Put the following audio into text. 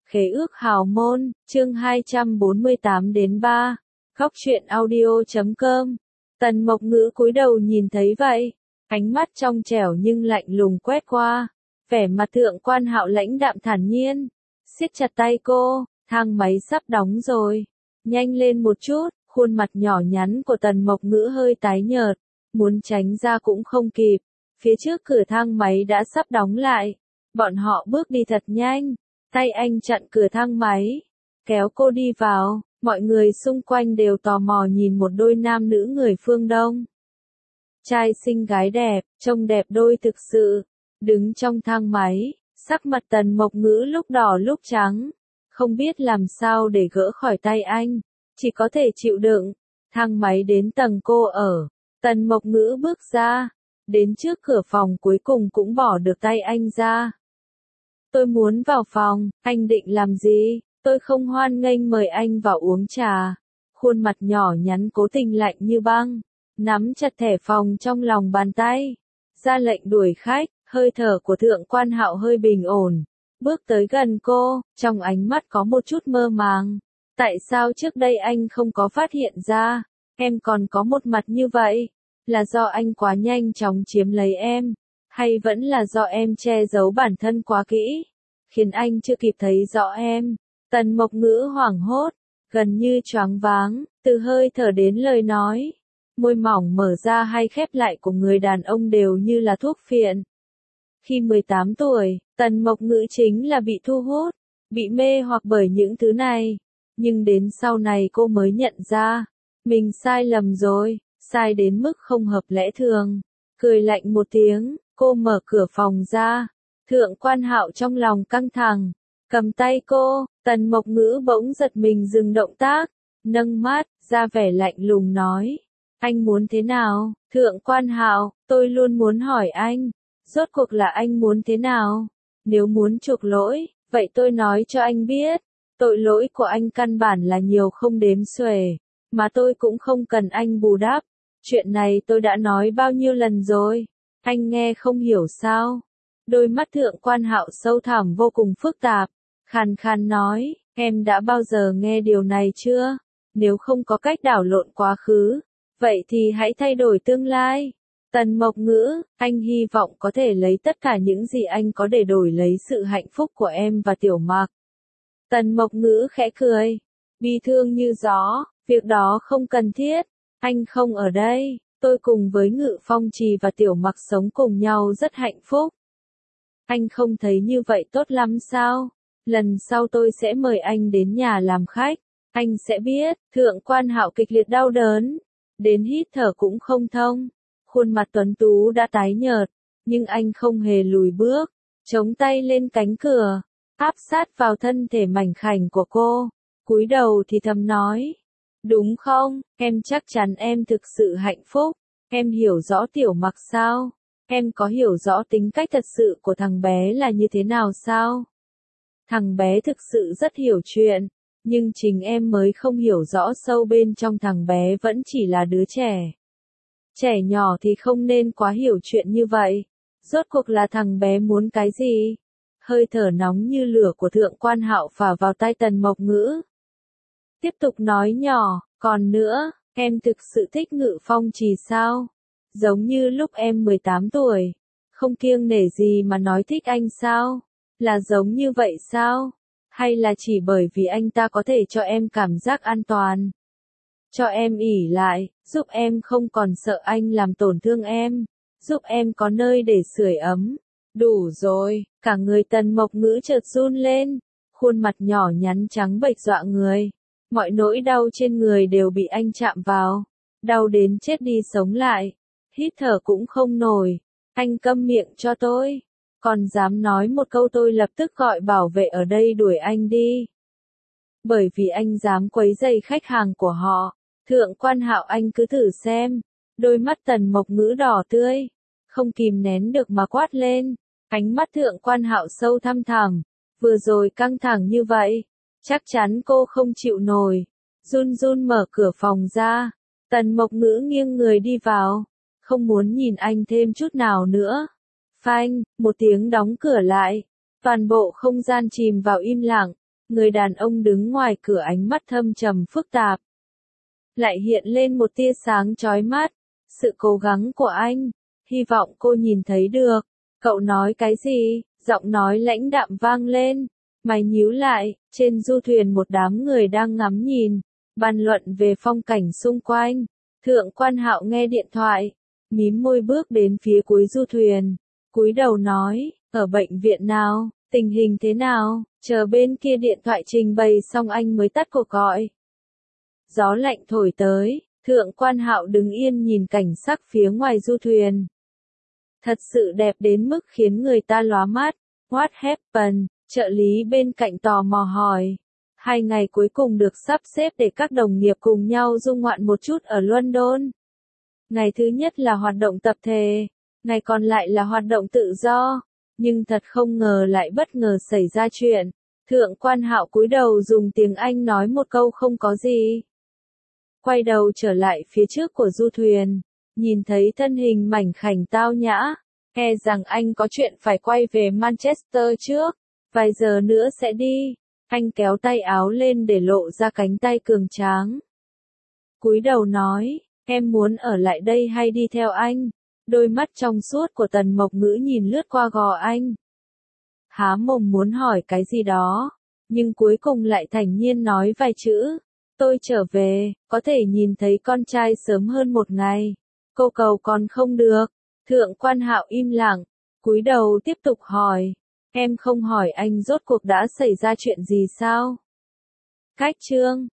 Khế ước hào môn, chương 248-3, Góc truyện audio.com. Tần Mộc Ngữ cúi đầu nhìn thấy vậy, ánh mắt trong trẻo nhưng lạnh lùng quét qua, vẻ mặt Thượng Quan Hạo lãnh đạm thản nhiên, siết chặt tay cô, thang máy sắp đóng rồi, nhanh lên một chút. Khuôn mặt nhỏ nhắn của Tần Mộc Ngữ hơi tái nhợt, muốn tránh ra cũng không kịp, phía trước cửa thang máy đã sắp đóng lại, bọn họ bước đi thật nhanh, tay anh chặn cửa thang máy, kéo cô đi vào, mọi người xung quanh đều tò mò nhìn một đôi nam nữ người phương Đông. Trai xinh gái đẹp, trông đẹp đôi thực sự, đứng trong thang máy, sắc mặt Tần Mộc Ngữ lúc đỏ lúc trắng, không biết làm sao để gỡ khỏi tay anh. Chỉ có thể chịu đựng, thang máy đến tầng cô ở, Tần Mộc Ngữ bước ra, đến trước cửa phòng cuối cùng cũng bỏ được tay anh ra. Tôi muốn vào phòng, anh định làm gì? Tôi không hoan nghênh mời anh vào uống trà. Khuôn mặt nhỏ nhắn cố tình lạnh như băng, nắm chặt thẻ phòng trong lòng bàn tay, ra lệnh đuổi khách, hơi thở của Thượng Quan Hạo hơi bình ổn, bước tới gần cô, trong ánh mắt có một chút mơ màng. Tại sao trước đây anh không có phát hiện ra, em còn có một mặt như vậy? Là do anh quá nhanh chóng chiếm lấy em, hay vẫn là do em che giấu bản thân quá kỹ, khiến anh chưa kịp thấy rõ em? Tần Mộc Ngữ hoảng hốt, gần như choáng váng, từ hơi thở đến lời nói. Môi mỏng mở ra hay khép lại của người đàn ông đều như là thuốc phiện. Khi 18 tuổi, Tần Mộc Ngữ chính là bị thu hút, bị mê hoặc bởi những thứ này. Nhưng đến sau này cô mới nhận ra, mình sai lầm rồi, sai đến mức không hợp lẽ thường. Cười lạnh một tiếng, cô mở cửa phòng ra. Thượng Quan Hạo trong lòng căng thẳng, cầm tay cô, Tần Mộc Ngữ bỗng giật mình dừng động tác, nâng mắt, ra vẻ lạnh lùng nói. Anh muốn thế nào? Thượng Quan Hạo, tôi luôn muốn hỏi anh, rốt cuộc là anh muốn thế nào? Nếu muốn chuộc lỗi, vậy tôi nói cho anh biết. Tội lỗi của anh căn bản là nhiều không đếm xuể, mà tôi cũng không cần anh bù đắp. Chuyện này tôi đã nói bao nhiêu lần rồi, anh nghe không hiểu sao? Đôi mắt Thượng Quan Hạo sâu thẳm vô cùng phức tạp, khàn khàn nói, em đã bao giờ nghe điều này chưa? Nếu không có cách đảo lộn quá khứ, vậy thì hãy thay đổi tương lai. Tần Mộc Ngữ, anh hy vọng có thể lấy tất cả những gì anh có để đổi lấy sự hạnh phúc của em và Tiểu Mặc. Tần Mộc Ngữ khẽ cười, bi thương như gió, việc đó không cần thiết, anh không ở đây, tôi cùng với Ngự Phong Trì và Tiểu Mặc sống cùng nhau rất hạnh phúc. Anh không thấy như vậy tốt lắm sao? Lần sau tôi sẽ mời anh đến nhà làm khách, anh sẽ biết. Thượng Quan Hạo kịch liệt đau đớn, đến hít thở cũng không thông, khuôn mặt tuấn tú đã tái nhợt, nhưng anh không hề lùi bước, chống tay lên cánh cửa, áp sát vào thân thể mảnh khảnh của cô, cúi đầu thì thầm nói, đúng không, em chắc chắn em thực sự hạnh phúc, em hiểu rõ Tiểu Mặc sao, em có hiểu rõ tính cách thật sự của thằng bé là như thế nào sao? Thằng bé thực sự rất hiểu chuyện, nhưng chính em mới không hiểu rõ sâu bên trong thằng bé vẫn chỉ là đứa trẻ. Trẻ nhỏ thì không nên quá hiểu chuyện như vậy, rốt cuộc là thằng bé muốn cái gì? Hơi thở nóng như lửa của Thượng Quan Hạo phả vào tai Tần Mộc Ngữ. Tiếp tục nói nhỏ, còn nữa, em thực sự thích Ngự Phong Trì sao? Giống như lúc em 18 tuổi, không kiêng nể gì mà nói thích anh sao? Là giống như vậy sao? Hay là chỉ bởi vì anh ta có thể cho em cảm giác an toàn? Cho em ỷ lại, giúp em không còn sợ anh làm tổn thương em, giúp em có nơi để sưởi ấm. Đủ rồi, cả người Tần Mộc Ngữ chợt run lên, khuôn mặt nhỏ nhắn trắng bệch dọa người. Mọi nỗi đau trên người đều bị anh chạm vào, đau đến chết đi sống lại, hít thở cũng không nổi. Anh câm miệng cho tôi, còn dám nói một câu tôi lập tức gọi bảo vệ ở đây đuổi anh đi. Bởi vì anh dám quấy rầy khách hàng của họ. Thượng Quan Hạo, anh cứ thử xem. Đôi mắt Tần Mộc Ngữ đỏ tươi, không kìm nén được mà quát lên. Ánh mắt Thượng Quan Hạo sâu thăm thẳm, vừa rồi căng thẳng như vậy, chắc chắn cô không chịu nổi. Run run mở cửa phòng ra, Tần Mộc Ngữ nghiêng người đi vào, không muốn nhìn anh thêm chút nào nữa. Phanh, một tiếng đóng cửa lại, toàn bộ không gian chìm vào im lặng, Người đàn ông đứng ngoài cửa ánh mắt thâm trầm phức tạp. Lại hiện lên một tia sáng chói mắt. Sự cố gắng của anh. Hy vọng cô nhìn thấy được. Cậu nói cái gì? Giọng nói lãnh đạm vang lên. Mày nhíu lại, trên du thuyền một đám người đang ngắm nhìn, bàn luận về phong cảnh xung quanh. Thượng quan Hạo nghe điện thoại, mím môi bước đến phía cuối du thuyền, cúi đầu nói, ở bệnh viện nào, tình hình thế nào, chờ bên kia điện thoại trình bày xong anh mới tắt cuộc gọi. Gió lạnh thổi tới, Thượng quan Hạo đứng yên nhìn cảnh sắc phía ngoài du thuyền. Thật sự đẹp đến mức khiến người ta lóa mắt. What happened? Trợ lý bên cạnh tò mò hỏi. 2 ngày cuối cùng được sắp xếp để các đồng nghiệp cùng nhau du ngoạn một chút ở London. Ngày thứ nhất là hoạt động tập thể, ngày còn lại là hoạt động tự do. Nhưng thật không ngờ lại bất ngờ xảy ra chuyện. Thượng quan Hạo cúi đầu dùng tiếng Anh nói một câu không có gì. Quay đầu trở lại phía trước của du thuyền, nhìn thấy thân hình mảnh khảnh tao nhã. E rằng anh có chuyện phải quay về Manchester trước, vài giờ nữa sẽ đi. Anh kéo tay áo lên để lộ ra cánh tay cường tráng. Cúi đầu nói, em muốn ở lại đây hay đi theo anh? Đôi mắt trong suốt của Tần Mộc Ngữ nhìn lướt qua gò anh. Há mồm muốn hỏi cái gì đó, nhưng cuối cùng lại thản nhiên nói vài chữ. Tôi trở về, có thể nhìn thấy con trai sớm hơn một ngày. Cô cầu còn không được. Thượng quan Hạo im lặng, cúi đầu tiếp tục hỏi. Em không hỏi anh rốt cuộc đã xảy ra chuyện gì sao? Cách chương